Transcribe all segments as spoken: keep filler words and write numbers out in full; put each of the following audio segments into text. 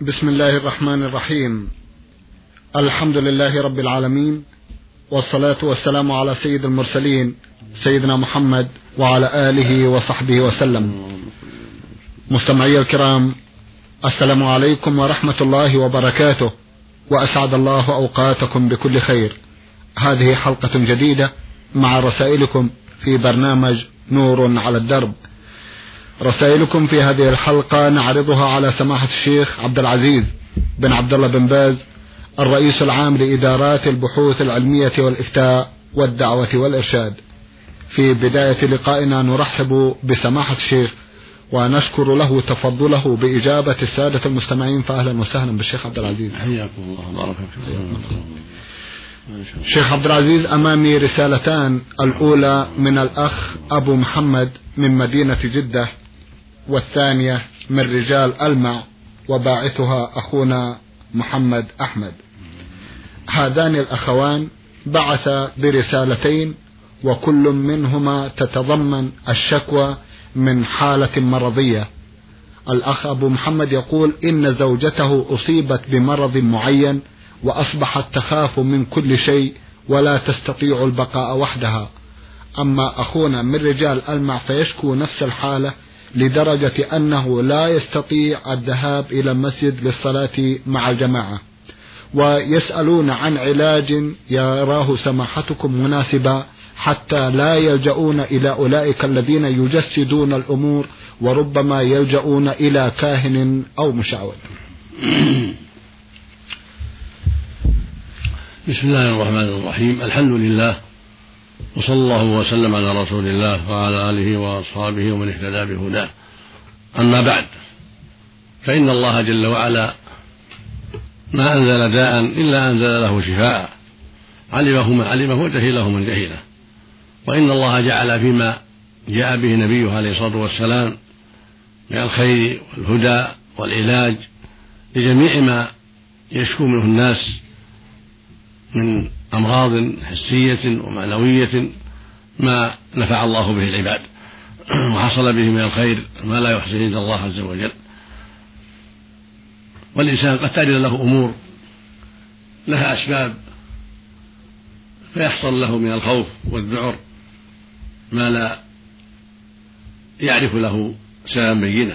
بسم الله الرحمن الرحيم. الحمد لله رب العالمين، والصلاة والسلام على سيد المرسلين سيدنا محمد وعلى آله وصحبه وسلم. مستمعي الكرام، السلام عليكم ورحمة الله وبركاته، وأسعد الله أوقاتكم بكل خير. هذه حلقة جديدة مع رسائلكم في برنامج نور على الدرب. رسائلكم في هذه الحلقة نعرضها على سماحة الشيخ عبد العزيز بن عبد الله بن باز، الرئيس العام لإدارات البحوث العلمية والإفتاء والدعوة والإرشاد. في بداية لقائنا نرحب بسماحة الشيخ ونشكر له تفضله بإجابة السادة المستمعين، فأهلا وسهلا بالشيخ عبد العزيز. حياكم الله، بارك فيكم. شيخ عبد العزيز، أمامي رسالتان، الأولى من الأخ أبو محمد من مدينة جدة، والثانية من رجال ألمع، وباعثها أخونا محمد أحمد. هذان الأخوان بعث برسالتين، وكل منهما تتضمن الشكوى من حالة مرضية. الأخ أبو محمد يقول إن زوجته أصيبت بمرض معين وأصبحت تخاف من كل شيء ولا تستطيع البقاء وحدها. أما أخونا من رجال ألمع فيشكو نفس الحالة لدرجة أنه لا يستطيع الذهاب إلى المسجد للصلاة مع الجماعة، ويسألون عن علاج يراه سماحتكم مناسبا حتى لا يلجؤون إلى أولئك الذين يجسدون الأمور، وربما يلجؤون إلى كاهن أو مشعوذ. بسم الله الرحمن الرحيم. الحمد لله، وصلى الله وسلم على رسول الله وعلى آله وأصحابه ومن اهتدى بهداه. أما بعد، فإن الله جل وعلا ما أنزل داء إلا أنزل له شفاء، علمه من علمه وجهله من جهله. وإن الله جعل فيما جاء به نبيه عليه الصلاة والسلام من الخير والهدى والعلاج لجميع ما يشكو منه الناس من أمراض حسية ومعنوية، ما نفع الله به العباد وحصل به من الخير ما لا يحصيه إلا الله عز وجل. والإنسان قد تجد له أمور لها أسباب، فيحصل له من الخوف والذعر ما لا يعرف له سببا بينا.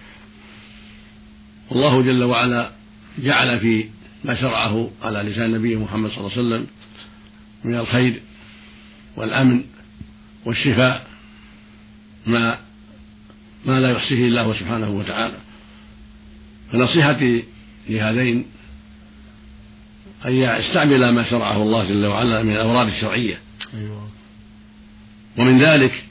والله جل وعلا جعل في ما شرعه على لسان نبيه محمد صلى الله عليه وسلم من الخير والأمن والشفاء ما ما لا يحصيه الله سبحانه وتعالى. فنصيحتي لهذين أن يستعمل ما شرعه الله جل وعلا من الأوراد الشرعية. ومن ذلك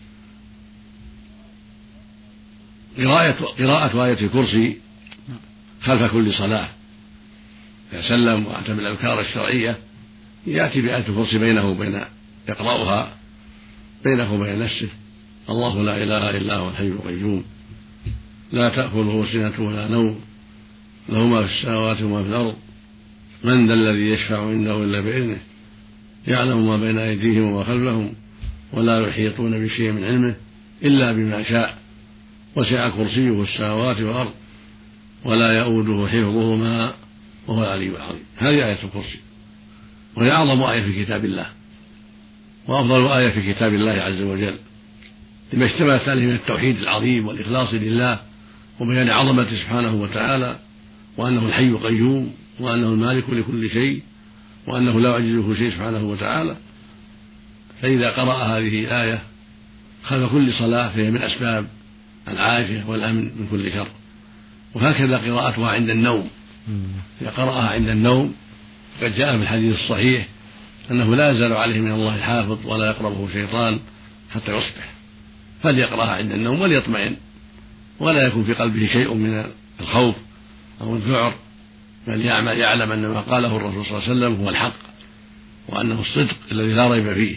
قراءة قراءة آية الكرسي خلف كل صلاة. إذا سلم وأتى بالأذكار الشرعية يأتي بآية الكرسي بينه وبين يقرأها بينه وبين نفسه: الله لا إله إلا هو الحي القيوم، لا تأخذه سنة ولا نوم، له ما في السماوات وما في الأرض، من ذا الذي يشفع عنده إلا بإذنه، يعلم ما بين أيديهم وما خلفهم، ولا يحيطون بشيء من علمه إلا بما شاء، وسع كرسيه السماوات والأرض ولا يؤوده حفظهما وهو العلي العظيم. هذه آية الكرسي، وهي أعظم آية في كتاب الله وأفضل آية في كتاب الله عز وجل، لما اشتملت عليه من التوحيد العظيم والإخلاص لله وبيان عظمته سبحانه وتعالى، وأنه الحي القيوم، وأنه المالك لكل شيء، وأنه لا يعجزه شيء سبحانه وتعالى. فإذا قرأ هذه الآية خلف كل صلاة فهي من أسباب العافية والأمن من كل شر. وهكذا قراءتها عند النوم، إذا قرأها عند النوم قد جاء في الحديث الصحيح أنه لا يزال عليه من الله حافظ ولا يقربه شيطان حتى يصبح، فليقرأها عند النوم وليطمئن، ولا يكون في قلبه شيء من الخوف أو الذعر، بل يعمل يعلم أن ما قاله الرسول صلى الله عليه وسلم هو الحق، وأنه الصدق الذي لا ريب فيه.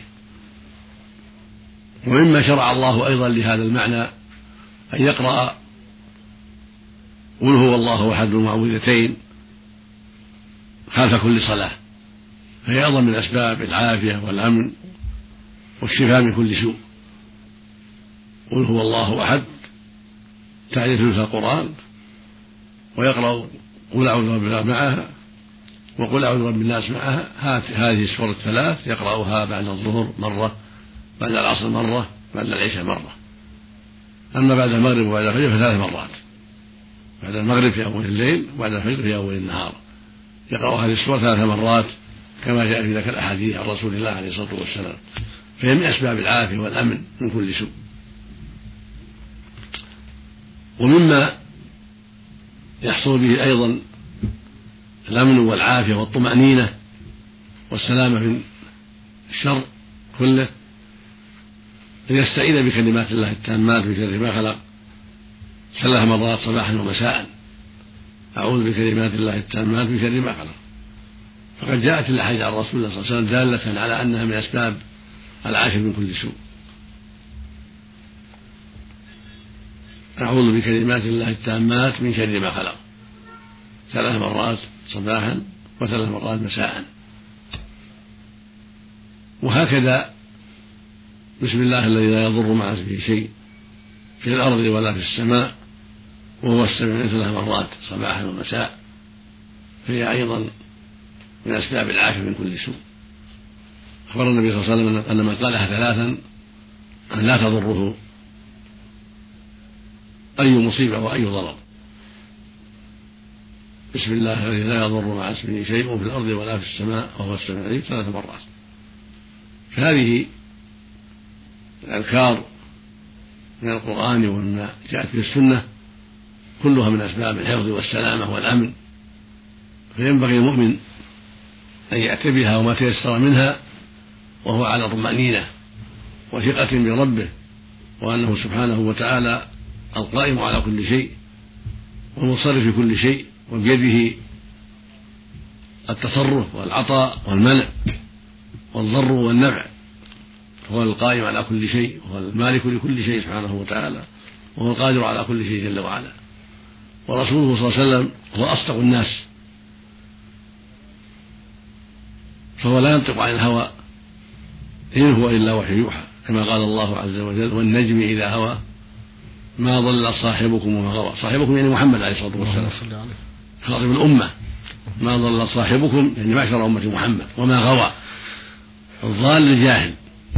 ومما شرع الله أيضا لهذا المعنى أن يقرأ قل هو الله أحد المعوذتين خلف كل صلاة، فهي أيضا من أسباب العافية والأمن والشفاء من كل سوء. قل هو الله أحد تعرف ثلث القرآن، ويقرأ قل أعوذ برب الفلق معها وقل أعوذ برب الناس معها. هذه السور الثلاث يقرأها بعد الظهر مرة، بعد العصر مرة، بعد العشاء مرة. أما بعد المغرب وبعد الفجر فثلاث مرات، بعد المغرب في أول الليل وبعد الفجر في أول النهار. يقرأ هذه السور ثلاث مرات كما جاء في ذلك الأحاديث عن رسول الله عليه الصلاة والسلام، فهي من أسباب العافية والأمن من كل سوء. ومما يحصل به أيضا الأمن والعافية والطمأنينة والسلامة من الشر كله أن يستعيذ بكلمات الله التامات من شر ما خلق ثلاث مرات صباحا ومساء. أعوذ بكلمات الله التامات من شر ما خلق. فقد جاءت الأحاديث عن رسول الله صلى الله عليه وسلم دالة على أنها من أسباب العافية من كل سوء. أعوذ بكلمات الله التامات من شر ما خلق ثلاث مرات صباحا وثلاث مرات مساء. وهكذا بسم الله الذي لا يضر مع اسمه شيء في الأرض ولا في السماء وهو السميع ثلاث مرات صباحا ومساء، فهي أيضا من أسباب العافية من كل سوء. أخبر النبي صلى الله عليه وسلم أن من قالها ثلاثا أن لا تضره أي مصيبة وأي ضرر. بسم الله الذي لا يضر مع اسمه شيء في الأرض ولا في السماء وهو السميع العليم ثلاث مرات. فهذه الأذكار من القرآن ومما جاءت في السنة كلها من أسباب الحفظ والسلامة والأمن، فينبغي المؤمن أن يأتي بها وما تيسر منها وهو على طمأنينة وثقة بربه، وأنه سبحانه وتعالى القائم على كل شيء والمتصرف في كل شيء، وبيده التصرف والعطاء والمنع والضر والنفع، هو القائم على كل شيء وهو المالك لكل شيء سبحانه وتعالى، وهو القادر على كل شيء جل وعلا. ورسوله صلى الله عليه وسلم هو أصدق الناس، فهو لا ينطق عن الهوى إن هو إلا وحي يوحى، كما قال الله عز وجل والنجم إذا هوى ما ضل صاحبكم وما غوى. صاحبكم يعني محمد عليه الصلاة والسلام، خاطب الأمة، ما ضل صاحبكم يعني معشر أمة محمد، وما غوى. الضال الجاهل،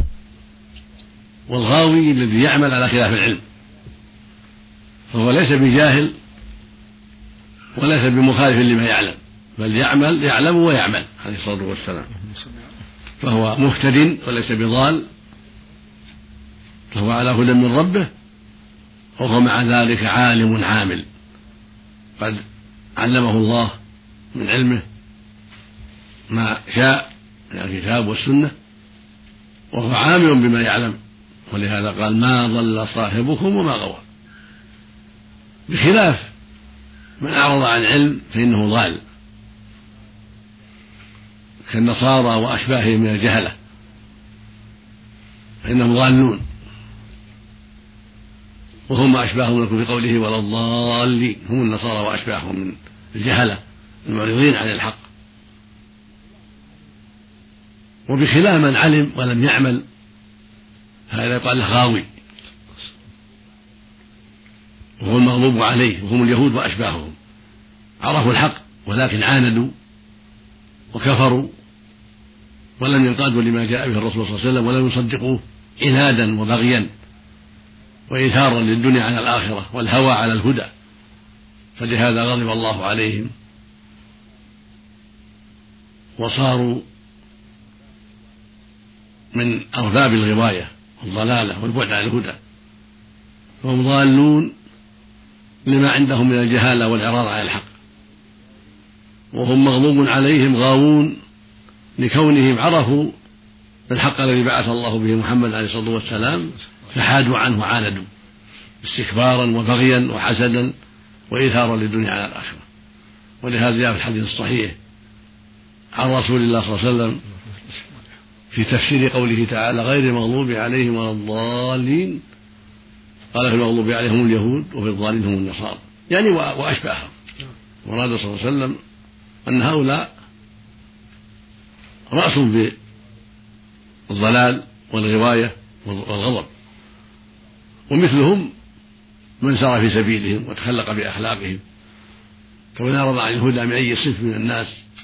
والغاوي الذي يعمل على خلاف العلم، فهو ليس بجاهل وليس بمخالف لما يعلم، بل يعمل يعلم ويعمل عليه الصلاة والسلام، فهو مهتد وليس بضال، فهو على هدى من ربه، وهو مع ذلك عالم عامل قد علمه الله من علمه ما شاء من الكتاب والسنة، وهو عامل بما يعلم، ولهذا قال ما ضل صاحبكم وما غوى، بخلاف من أعرض عن علم فإنه ضال كالنصارى وأشباههم من الجهلة، فإنهم ضالون، وهم أشباههم لكم في قوله ولا الضالين، هم النصارى وأشباههم من الجهلة المعرضين عن الحق. وبخلاف من علم ولم يعمل هذا يقال له غاوي، وهو المغضوب عليه، وهم اليهود وأشباههم، عرفوا الحق ولكن عاندوا وكفروا ولم ينقادوا لما جاء به الرسول صلى الله عليه وسلم، ولم يصدقوه عنادا وبغيا وإيثارا للدنيا على الآخرة والهوى على الهدى، فلهذا غضب الله عليهم وصاروا من أرباب الغواية والضلالة والبعد عن الهدى، فهم ضالون لما عندهم من الجهالة والإعراض عن الحق، وهم مغضوب عليهم غاوون لكونهم عرفوا الحق الذي بعث الله به محمد عليه الصلاة والسلام فحادوا عنه وعاندوا استكبارا وبغيا وحسدا وإيثارا للدنيا على الآخرة. ولهذا جاء في الحديث الصحيح عن رسول الله صلى الله عليه وسلم في تفسير قوله تعالى غير المغضوب عليهم ولا الضالين، قال في المغضوب عليهم اليهود وفي الضالين هم النصارى، يعني وأشباههم. وراد صلى الله عليه وسلم أن هؤلاء رأس بالضلال والغواية والغضب، ومثلهم من سار في سبيلهم وتخلق بأخلاقهم كمن أعرض عن الهدى من أي صنف من الناس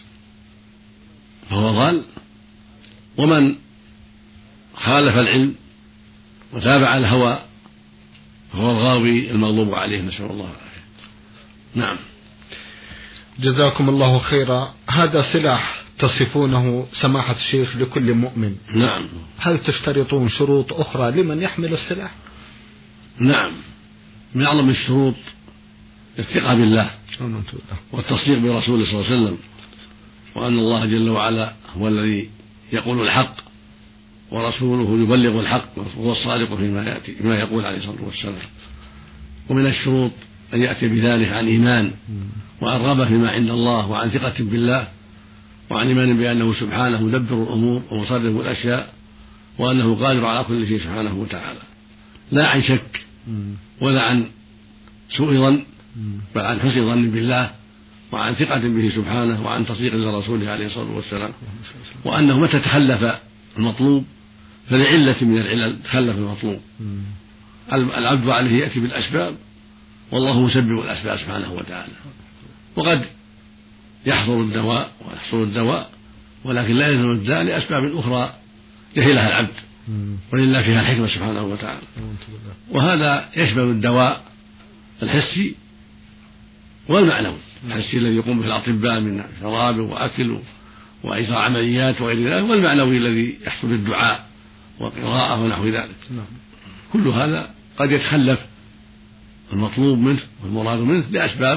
فهو ضال، ومن خالف العلم وتابع الهوى فهو الغاوي المغضوب عليه، نسأل الله العافية. نعم. جزاكم الله خيرا. هذا سلاح تصفونه سماحة الشيخ لكل مؤمن. نعم. هل تشترطون شروط أخرى لمن يحمل السلاح؟ نعم، من أعظم الشروط الثقة بالله والتصديق برسوله صلى الله عليه وسلم، وأن الله جل وعلا هو الذي يقول الحق ورسوله يبلغ الحق وهو الصادق فيما يأتي فيما يقول عليه الصلاة والسلام. ومن الشروط أن يأتي بذلك عن إيمان وعن رغبة فيما عند الله وعن ثقة بالله وعن إيمان بأنه سبحانه مدبر الأمور ومصرف الأشياء وأنه قادر على كل شيء سبحانه وتعالى، لا عن شك ولا عن سوء ظن، بل عن حسن ظن بالله وعن ثقة به سبحانه وعن تصديق لرسوله عليه الصلاة والسلام، وأنه متى تخلف المطلوب فلعلة من العلل تخلف المطلوب. العبد عليه يأتي بالأسباب والله مسبب الأسباب سبحانه وتعالى، وقد يحضر الدواء ويحصل الدواء ولكن لا يلزم الداء لأسباب أخرى جهلها العبد ولله فيها الحكمة سبحانه وتعالى. وهذا يشمل الدواء الحسي والمعنوي. الحسي الذي يقوم به الأطباء من شراب وأكل وإجراء عمليات وغير ذلك، والمعنوي الذي يحصل بالدعاء وقراءة ونحو ذلك. كل هذا قد يتخلف المطلوب منه والمراد منه لأسباب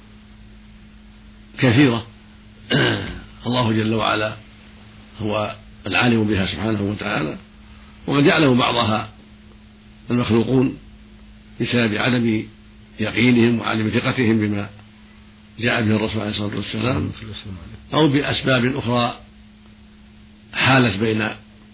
كثيرة الله جل وعلا هو العالم بها سبحانه وتعالى، وقد يعلم بعضها المخلوقون بسبب عدم يقينهم وعدم ثقتهم بما جاء به الرسول عليه الصلاة والسلام، أو بأسباب أخرى حالت بين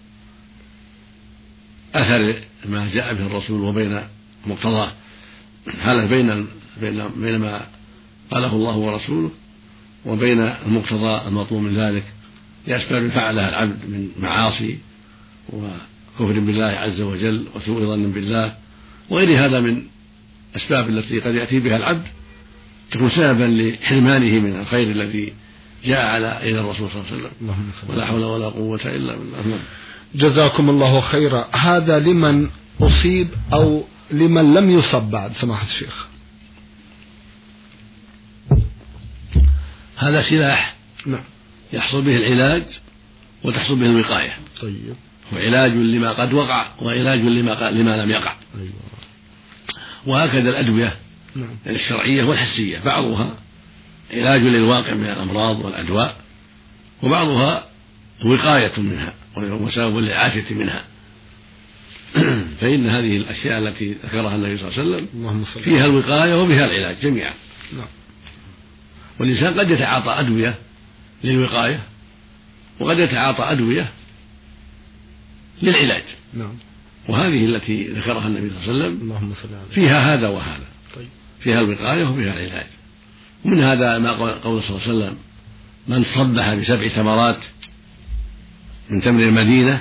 أثر ما جاء به الرسول وبين مقتضاه، حالت بين بين ما قاله الله ورسوله وبين المقتضى المطلوب من ذلك لأسباب فعلها العبد من معاصي وكفر بالله عز وجل وسوء ظن بالله وغير هذا من أسباب التي قد يأتي بها العبد تكون سببا لحرمانه من الخير الذي جاء على يد الرسول صلى الله عليه وسلم، ولا حول ولا قوة إلا بالله. جزاكم الله خيرا. هذا لمن أصيب أو لمن لم يصب بعد سماحة الشيخ؟ هذا سلاح نعم يحصل به العلاج وتحصل به الوقاية. طيب. وعلاج لما قد وقع وعلاج لما, لما لم يقع. أيوة. وهكذا الأدوية نعم. الشرعية والحسية بعضها علاج للواقع من الأمراض والأدواء، وبعضها وقاية منها وسبب للعافية منها. فإن هذه الأشياء التي ذكرها النبي صلى الله عليه وسلم فيها الوقاية وبها العلاج جميعا. نعم. والإنسان قد يتعاطى أدوية للوقاية وقد يتعاطى أدوية للعلاج. نعم. وهذه التي ذكرها النبي صلى الله عليه وسلم فيها هذا وهذا. طيب. فيها الوقاية وفيها العلاج. ومن هذا ما قول صلى الله عليه وسلم: من صبح بسبع ثمرات من تمر المدينة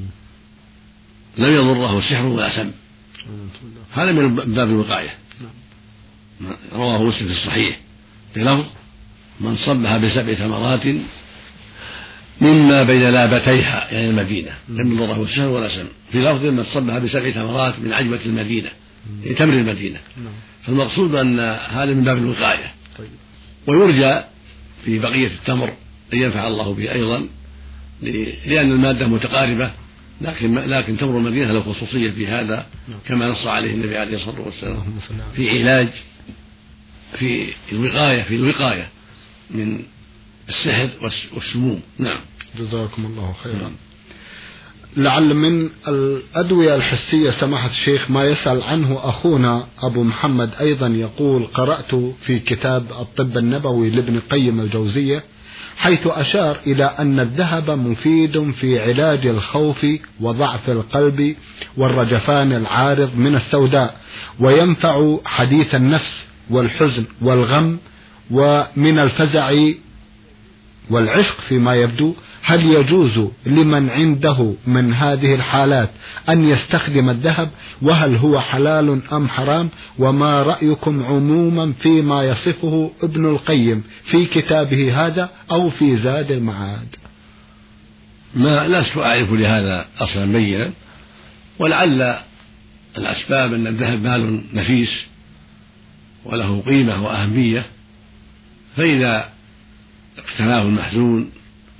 لم يضره سحر ولا سم. هذا من باب الوقاية. رواه مسلم في الصحيح بلفظ: من صبح بسبع ثمرات مما بين لابتيها يعني المدينة لم يضره سحر ولا سم. في لفظ: من صبح بسبع ثمرات من عجبة المدينة يعني تمر المدينة. فالمقصود أن هذا من باب الوقاية. ويرجى في بقية التمر أن ينفع الله به أيضا، لأن المادة متقاربة، لكن لكن تمر المدينة له خصوصية في هذا كما نص عليه النبي عليه الصلاة والسلام في علاج في الوقاية في الوقاية من السحر والسموم. نعم. جزاكم الله خيرا. لعل من الأدوية الحسية سماحة الشيخ ما يسأل عنه أخونا أبو محمد أيضا، يقول: قرأت في كتاب الطب النبوي لابن قيم الجوزية حيث أشار إلى أن الذهب مفيد في علاج الخوف وضعف القلب والرجفان العارض من السوداء، وينفع حديث النفس والحزن والغم ومن الفزع والعشق فيما يبدو، هل يجوز لمن عنده من هذه الحالات أن يستخدم الذهب؟ وهل هو حلال أم حرام؟ وما رأيكم عموما فيما يصفه ابن القيم في كتابه هذا أو في زاد المعاد؟ ما لست أعرف لهذا أصلا بينا، ولعل الأسباب أن الذهب مال نفيس وله قيمة وأهمية، فإذا اقتناه المحزون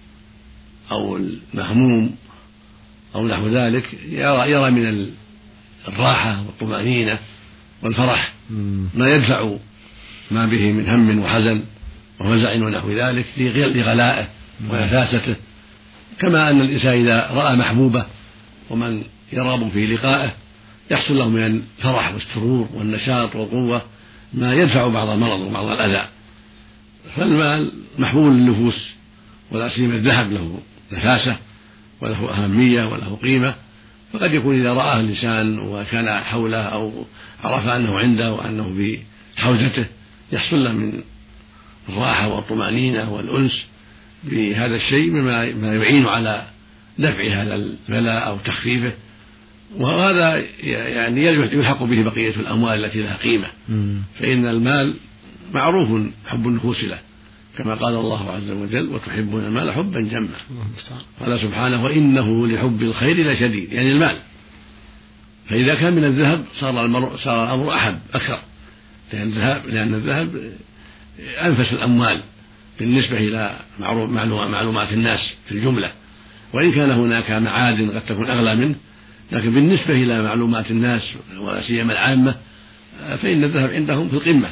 أو المهموم أو نحو ذلك يرى, يرى من الراحة والطمأنينة والفرح ما يدفع ما به من هم وحزن وفزع ونحو ذلك لغلائه ونفاسته، كما أن الإنسان إذا رأى محبوبة ومن يرغب في لقائه يحصل له من الفرح والسرور والنشاط والقوة ما يدفع بعض المرض وبعض الأذى. فالمال محبوب للنفوس، ولا سيما الذهب له نفاسة وله أهمية وله قيمة، فقد يكون إذا رآه الإنسان وكان حوله أو عرف أنه عنده وأنه في حوزته يحصل له من الراحة والطمأنينة والأنس بهذا الشيء مما يعين على دفع هذا البلاء أو تخفيفه، وهذا يعني يلحق به بقية الأموال التي لها قيمة. فإن المال معروف حب النفوس له، كما قال الله عز وجل: وتحبون المال حبا جما. قال سبحانه: وإنه لحب الخير لشديد، يعني المال. فإذا كان من الذهب صار المرء صار الأمر أحب أكثر، لأن الذهب لأن الذهب أنفس الأموال بالنسبة إلى معلومات الناس في الجملة، وإن كان هناك معادن قد تكون أغلى منه، لكن بالنسبة إلى معلومات الناس ولا سيما العامة فإن الذهب عندهم في القمة،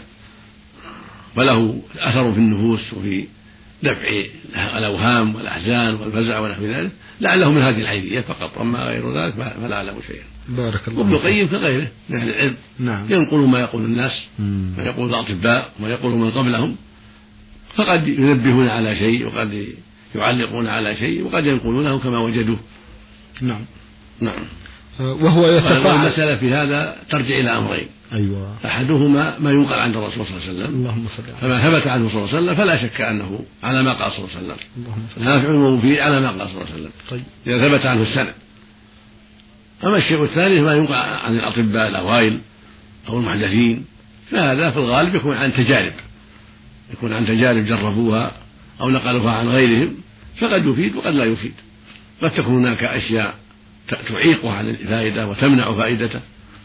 وله أثر في النفوس وفي دفع الأوهام والأحزان والفزع ونحو ذلك، لعله من هذه الحيثية فقط، أما غير ذلك فلا أعلم شيئا. بارك الله. وابن القيم كغيره من أهل العلم، نعم. ينقل ما يقول الناس ما يقول الأطباء وما يقول من قبلهم، فقد ينبهون على شيء وقد يعلقون على شيء وقد ينقلونه كما وجدوه. نعم نعم. وهو يتفاعل. المسألة في هذا ترجع إلى أمرين: أيوة. أحدهما ما ينقل عن الرسول صلى الله عليه وسلم، اللهم صل على فما ثبت عنه صلى الله عليه وسلم فلا شك أنه على ما قال صلى الله عليه وسلم، نافع ومفيد على ما قال صلى الله عليه وسلم. طيب. إذا ثبت عنه السند. أما الشيء الثاني ما ينقل عن الأطباء الأوائل أو المحدثين، فهذا في الغالب يكون عن تجارب يكون عن تجارب جربوها أو نقلوها عن غيرهم، فقد يفيد وقد لا يفيد. قد تكون هناك أشياء تعيقه عن الفائدة وتمنع فائدته،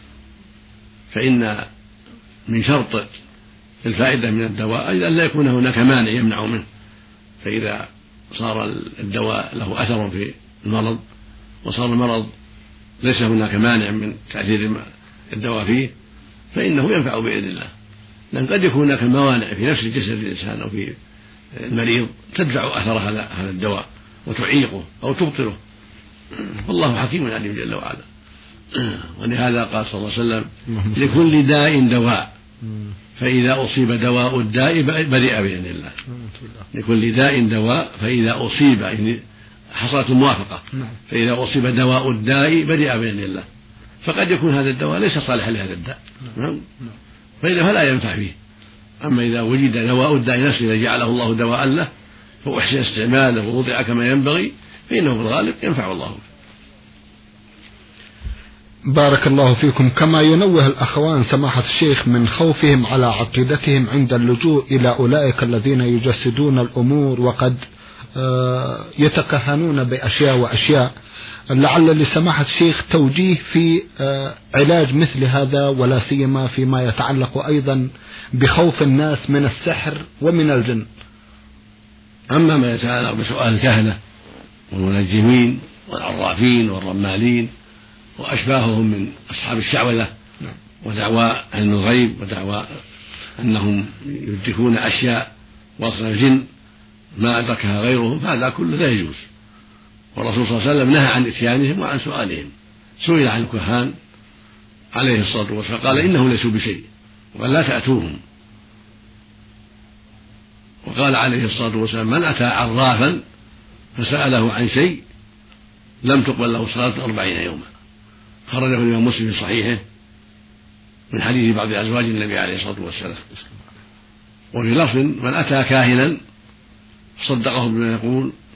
فإن من شرط الفائدة من الدواء أن لا يكون هناك مانع يمنع منه، فإذا صار الدواء له أثر في المرض وصار المرض ليس هناك مانع من تأثير الدواء فيه فإنه ينفع بإذن الله. لأن قد يكون هناك موانع في نفس جسد الإنسان أو في المريض تدفع أثر هذا الدواء وتعيقه أو تبطله، والله حكيم عليم جل وعلا. ولهذا قال صلى الله عليه وسلم: لكل داء دواء، فإذا أصيب دواء الداء برئ بإذن الله. لكل داء دواء فإذا أصيب، يعني حصلت الموافقة، فإذا أصيب دواء الداء برئ بإذن الله. فقد يكون هذا الدواء ليس صالحا لهذا الداء، فإذا فلا ينفع فيه. أما إذا وجد دواء الداء نفسه إذا جعله الله دواء له فأحسن استعماله ووضع كما ينبغي فإنه في الغالب ينفع الله. بارك الله فيكم. كما ينوه الأخوان سماحة الشيخ من خوفهم على عقيدتهم عند اللجوء إلى أولئك الذين يجسدون الأمور وقد يتكهنون بأشياء وأشياء، لعل لسماحة الشيخ توجيه في علاج مثل هذا، ولا سيما فيما يتعلق أيضا بخوف الناس من السحر ومن الجن. أما ما يتعلق بسؤال الكهنة والمنجمين والعرافين والرمالين وأشباههم من أصحاب الشعوذة ودعوى علم الغيب ودعوى أنهم يدركون أشياء وصل الجن ما أدركها غيرهم، فهذا كله لا يجوز. والرسول صلى الله عليه وسلم نهى عن إتيانهم وعن سؤالهم. سئل عن الكهان عليه الصلاة والسلام قال: إنهم ليسوا بشيء، وقال: لا تأتوهم. وقال عليه الصلاة والسلام: من أتى عرافا فسأله عن شيء لم تقبل له صلاة أربعين يوما. خرجه الإمام مسلم في صحيحه من حديث بعض أزواج النبي عليه الصلاة والسلام. وفي لفظ: من أتى كاهنا صدقه بما يقول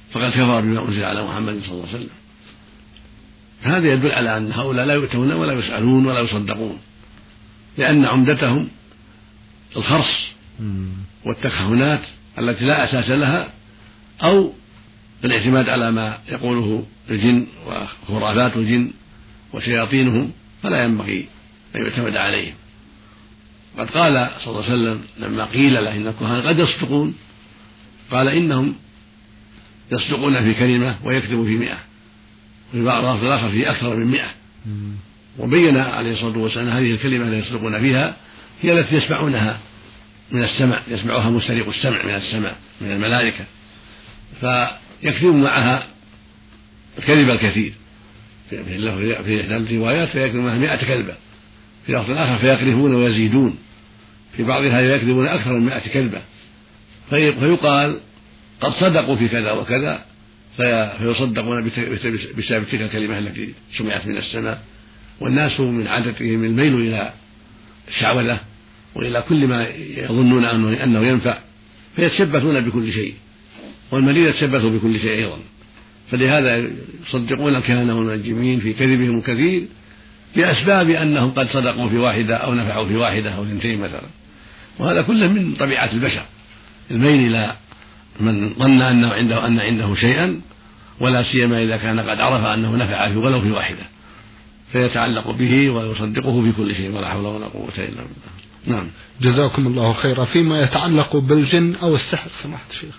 فقد كفر بما أنزل على محمد صلى الله عليه وسلم. هذا يدل على أن هؤلاء لا يؤتون ولا يسألون ولا يصدقون، لأن عمدتهم الخرص والتكهنات التي لا أساس لها، أو الاعتماد على ما يقوله الجن وخرافات الجن وشياطينهم، فلا ينبغي أن يعتمد عليهم. قد قال صلى الله عليه وسلم لما قيل له إن الكهان قد يصدقون، قال إنهم يصدقون في كلمة ويكذب في مئة، وفي بعض الآخر في أكثر من مئة. وبين عليه الصلاة والسلام هذه الكلمة التي يصدقون فيها هي التي يسمعونها من السمع، يسمعها مستريق السمع من السمع من الملائكة، فيكذب معها الكذب الكثير في إحدى الروايات، فيكذب معها مئة كذبة، في لفظ آخر فيقذفون ويزيدون، في بعضها يكذبون أكثر من مئة كذبة، فيقال قد صدقوا في كذا وكذا، فيصدقون بسبب تلك الكلمة التي سمعت من السماء. والناس من عادتهم الميل إلى الشعوذة وإلى كل ما يظنون أنه ينفع، فيتشبثون بكل شيء، والمريض يتشبث بكل شيء أيضا، فلهذا يصدقون الكهنة والمنجمين في كذبهم الكثير بأسباب أنهم قد صدقوا في واحدة أو نفعوا في واحدة أو اثنتين مثلا. وهذا كله من طبيعة البشر، الميل إلى من ظن أنه عنده أن عنده شيئا، ولا سيما إذا كان قد عرف أنه نفع في ولو في واحدة، فيتعلق به ويصدقه في كل شيء، ولا حول ولا قوة إلا بالله. نعم. جزاكم الله خيرا. فيما يتعلق بالجن أو السحر سماحة الشيخ،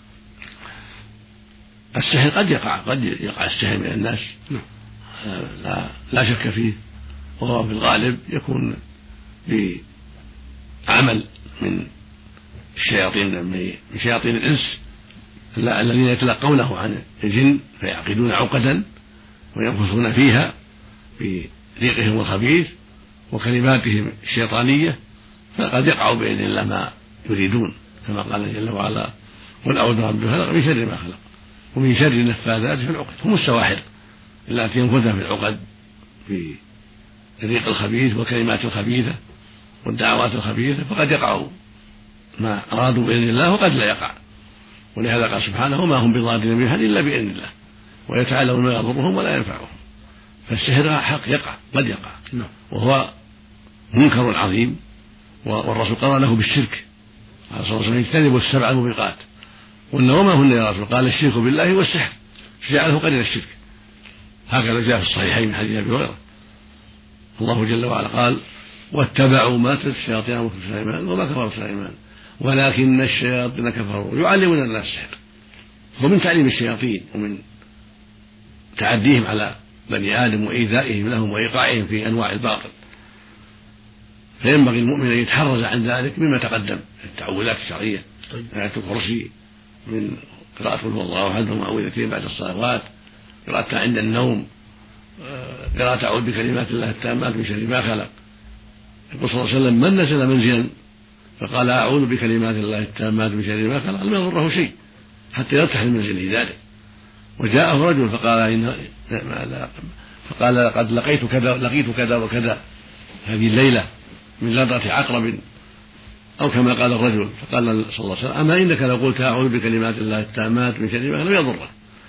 السحر قد يقع قد يقع السحر من الناس، نعم. لا, لا شك فيه، وهو في الغالب يكون بعمل من الشياطين من شياطين الإنس الذين يتلقونه عن الجن، فيعقدون عقدا وينفثون فيها بريقهم الخبيث وكلماتهم الشيطانية، فقد يقع بإذن الله ما يريدون، كما قال جل وعلا: قل أعوذ برب الفلق من شر ما خلق ومن شر النفاثات في العقد. هم السواحر التي ينفثن في العقد في الريق الخبيث والكلمات الخبيثة والدعوات الخبيثة، فقد يقع ما أرادوا بإذن الله وقد لا يقع. ولهذا قال سبحانه: وما هم بضارين من أحد إلا بإذن الله ويتعلمون ما يضرهم ولا ينفعهم. فالسحر حق يقع قد يقع، وهو منكر عظيم، والرسول قال له بالشرك، قال صلى الله عليه وسلم: اجتنبوا السبع الموبقات. قلنا: وما هن يا رسول؟ قال: الشرك بالله والسحر، فجعله قرين الشرك. هكذا جاء في الصحيحين من حديث أبي هريرة. الله جل وعلا قال: واتبعوا ما تتلو الشياطين على ملك سليمان وما كفر سليمان ولكن الشياطين كفروا يعلمون الناس السحر. ومن تعليم الشياطين ومن تعديهم على بني آدم وإيذائهم لهم وإيقاعهم في أنواع الباطل، فينبغي المؤمن أن يتحرز عن ذلك مما تقدم التعوذات الشرعية، آية الكرسي، من قراءة قل هو الله أحد ومعوذتين بعد الصلوات، قراءة عند النوم، قراءة أعوذ بكلمات الله التامات من شر ما خلق. يقول صلى الله عليه وسلم: من نزل منزلا فقال أعوذ بكلمات الله التامات من شر ما خلق لم يضره شيء حتى يرتاح من منزله ذلك. وجاءه رجل فقال إن فقال لقد لقيت كذا لقيت كذا وكذا هذه الليلة من لدغة عقرب، أو كما قال الرجل، فقال صلى الله عليه وسلم: أما إنك لو قلت أعوذ بكلمات الله التامات من شر ما خلق لم يضره.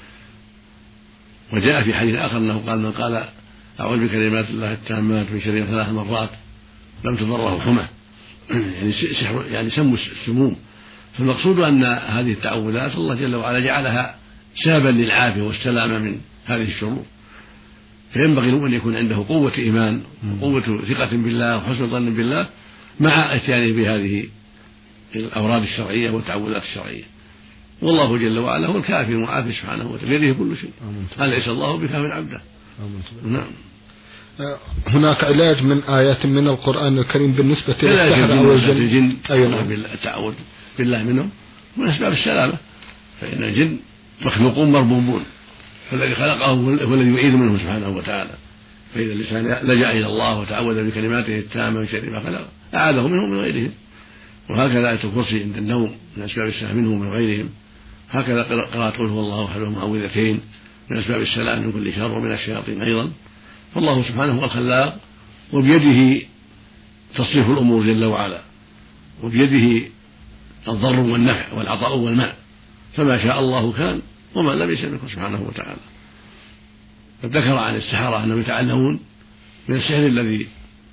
وجاء في حديث آخر أنه قال: من قال أعوذ بكلمات الله التامات من شر ثلاث مرات لم تضره حمى، يعني سحر، يعني سم السموم. فالمقصود أن هذه التعوذات الله جل وعلا جعلها سببا للعافية والسلامة من هذه الشرور، فينبغي أن يكون عنده قوة إيمان وقوة ثقة بالله وحسن ظن بالله مع اتيانه بهذه الأوراد الشرعية والتعوذات الشرعية. والله جل وعلا هو الكافي المعافي سبحانه وتعالى، بيده كل شيء، أليس الله بكاف عبده؟ نعم. هناك علاج من آيات من القرآن الكريم بالنسبة للسحر أو الجن؟ أيوة، التعوذ بالله منهم من أسباب السلامة، فإن الجن مخلوقون مربوبون، فالذي خلقه هو الذي يعيذ منه سبحانه وتعالى. فإذا الإنسان لجأ إلى الله وتعوذ بكلماته التامة من شر ما خلق أعاذه منه من غيرهم. وهكذا آية الكرسي عند النوم من أسباب السلام منه ومن غيرهم. هكذا قراءة قل هو الله أحد ومعوذتين من أسباب السلام من كل شر ومن الشياطين أيضا. فالله سبحانه هو الخلاق، وبيده تصريف الأمور جل وعلا، وبيده الضر والنفع والعطاء والمنع، فما شاء الله كان ومن لم يشركه سبحانه وتعالى. ذكر عن السحرة أنهم يتعلمون من السحر الذي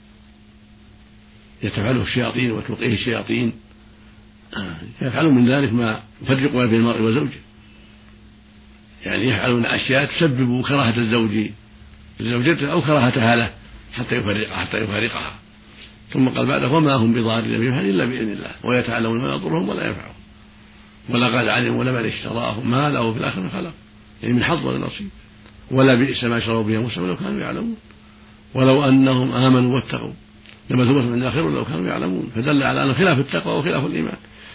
يتفعله الشياطين وتلقيه الشياطين، يفعلون من ذلك ما يفرق بين المرء وزوجه، يعني يفعلون أشياء تسبب كراهة الزوج لزوجته أو كراهتها له حتى يفرقها حتى يفارقها. ثم قال بعده وما هم بضارين بهم إلا بإذن الله ويتعلمون ما يضرهم ولا ينفعهم ولقد علموا لمن اشتراه ما له في الآخرة من خلق، يعني من حظ ولا نصيب، ولا بئس ما شروا به أنفسهم لو كانوا يعلمون ولو أنهم آمنوا واتقوا لمثوبة من الآخرة لو كانوا يعلمون. فدل على أن خلاف التقوى وخلاف الإيمان.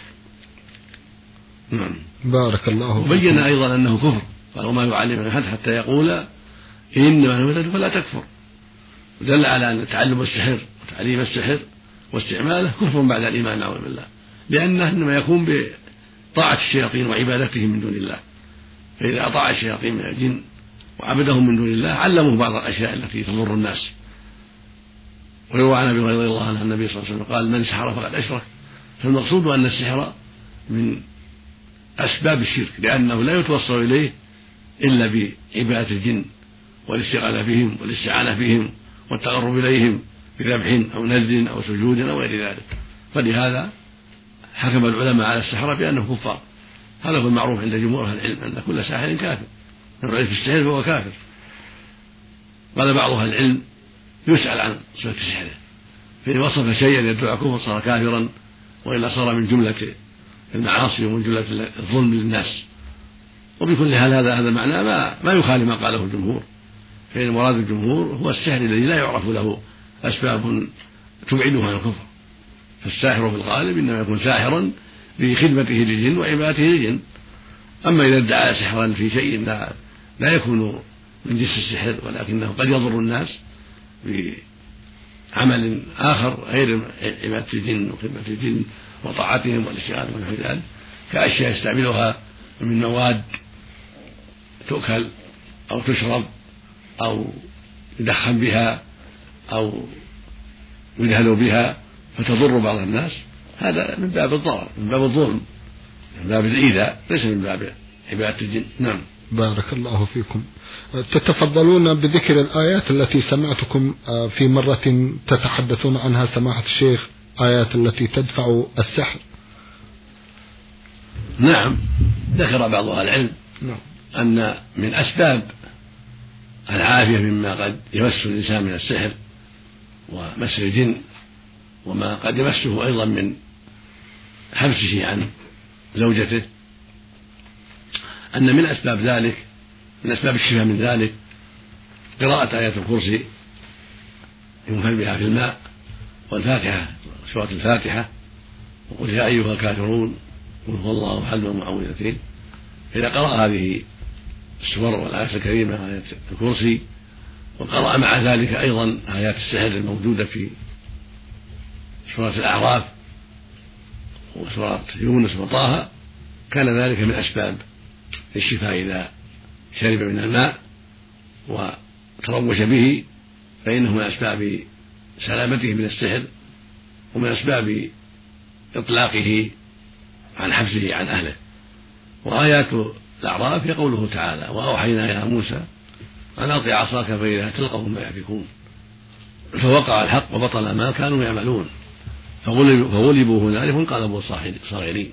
نعم. بارك الله. وبين أيضا أنه كفر، قال وما يعلم أحد حتى يقول إنما أنا فتنت فلا تكفر. ودل على أن تعلم السحر وتعليم السحر واستعماله كفر بعد الإيمان نعوذ بالله، لأنه إنما يكون بطاعة الشياطين وعبادتهم من دون الله. فإذا أطاع الشياطين من الجن وعبدهم من دون الله علموه بعض الأشياء التي تضر الناس. ويروى عن أبي هريرة رضي الله عنه النبي صلى الله عليه وسلم قال من سحر فقد أشرك. فالمقصود أن السحر من أسباب الشرك، لأنه لا يتوصل إليه إلا بعبادة الجن والاستغاثة بهم والاستعانة بهم والتقرب إليهم بذبح أو نذر أو سجود أو غير ذلك. فلهذا حكم العلماء على السحرة بأنه كفار. هذا هو المعروف عند جمهور أهل العلم أن كل ساحر كافر، من رأي في السحر فهو كافر. قال بعض أهل العلم يسأل عن صفة سحره، فإن وصف شيئا يدعو كفر صار كافرا، وإلا صار من جملة المعاصي ومن جملة الظلم للناس. وبكل حال هذا هذا معنى ما ما يخالف ما قاله الجمهور، فإن مراد الجمهور هو السحر الذي لا يعرف له أسباب تبعده عن الكفر. فالساحر في الغالب إنما يكون ساحرا بخدمته للجن وعبادته للجن. أما إذا ادعى سحرا في شيء لا, لا يكون من جنس السحر ولكنه قد يضر الناس بعمل آخر غير عبادة الجن وخدمة الجن وطاعتهم والاستغاثة ونحو ذلك، كأشياء يستعملها من مواد تؤكل أو تشرب أو يدخن بها أو يدهن بها فتضر بعض الناس، هذا من باب الضرر، من باب الظلم، من باب الإيذاء، ليس من باب عبادة الجن. نعم. بارك الله فيكم. تتفضلون بذكر الآيات التي سمعتكم في مرة تتحدثون عنها سماحة الشيخ، آيات التي تدفع السحر. نعم، ذكر بعض أهل العلم نعم. أن من أسباب العافية مما قد يمس الإنسان من السحر ومس الجن وما قد يمسه أيضا من حبسه عن زوجته، أن من أسباب ذلك من أسباب الشفاء من ذلك قراءة آيات الكرسي ينفل بها في الماء، والفاتحة سورة الفاتحة، وقل يا أيها الكافرون قل هو الله أحد والمعوذتين. إذا قرأ هذه السور والآيات الكريمة آيات الكرسي وقرأ مع ذلك أيضا آيات السحر الموجودة في سورة الأعراف وسورة يونس وطه، كان ذلك من أسباب الشفاء. إذا شرب من الماء وتروش به فإنه من أسباب سلامته من السحر ومن أسباب إطلاقه عن حبسه عن أهله. وآيات الأعراف هي قوله تعالى وأوحينا إلى موسى أن ألق عصاك فإذا تلقف ما يأفكون، فوقع الحق وبطل ما كانوا يعملون فغلبوا هنالك وانقلبوا صاغرين.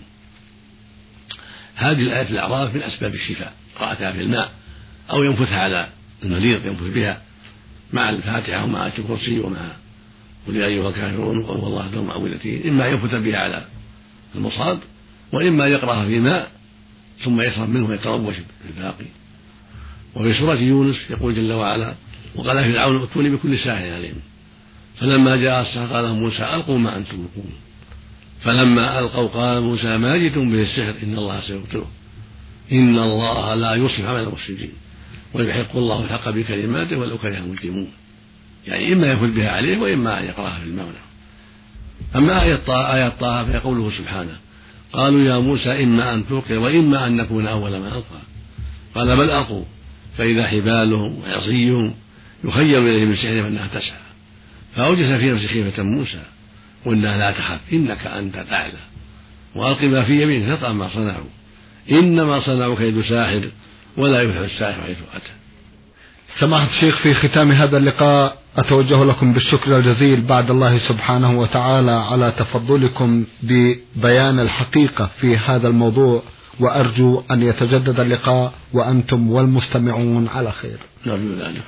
هذه الآيات الأعراف من أسباب الشفاء، قراءتها في الماء أو ينفثها على المريض، ينفث بها مع الفاتحة ومع آية الكرسي ومع قل يا أيها الكافرون وقل هو الله أحد والمعوذتين، إما ينفث بها على المصاب وإما يقرأها في ماء ثم يشرب منه ويتروش بالباقي. وفي سورة يونس يقول جل وعلا وقال فرعون ائتوني بكل ساحر عليم فلما جاء السحرة قال موسى ألقوا ما أنتم ملقون فلما ألقوا قال موسى ما جئتم به السحر إن الله سيبطله إن الله لا يصلح عمل المفسدين ويحق الله الحق بكلماته ولو كره المجرمون. يعني إما يفل بها عليه وإما أن يقرأها في المولى. أما آية طه فهي قوله سبحانه قالوا يا موسى إما أن تلقي وإما أن نكون أول من ألقى قال بل ألقوا فإذا حبالهم وعصيهم يخيل إليه من سحرهم أنها تسعى فأوجس في نفس خيفة موسى وإنها لا تخف إنك أنت الأعلى وألق ما في يمينك تطأ ما صنعوا إنما صنعوا كيد ساحر ولا يفلح الساحر حيث أتى. سماحة الشيخ، في ختام هذا اللقاء أتوجه لكم بالشكر الجزيل بعد الله سبحانه وتعالى على تفضلكم ببيان الحقيقة في هذا الموضوع، وأرجو أن يتجدد اللقاء وأنتم والمستمعون على خير. نرجو ذلك.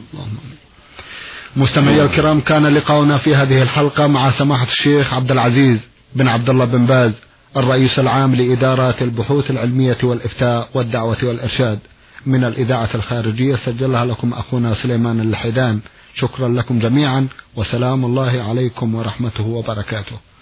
مستمعي الكرام، كان لقاؤنا في هذه الحلقة مع سماحة الشيخ عبد العزيز بن عبد الله بن باز، الرئيس العام لإدارة البحوث العلمية والإفتاء والدعوة والإرشاد من الإذاعة الخارجية، سجلها لكم أخونا سليمان اللحيدان. شكرا لكم جميعا، وسلام الله عليكم ورحمته وبركاته.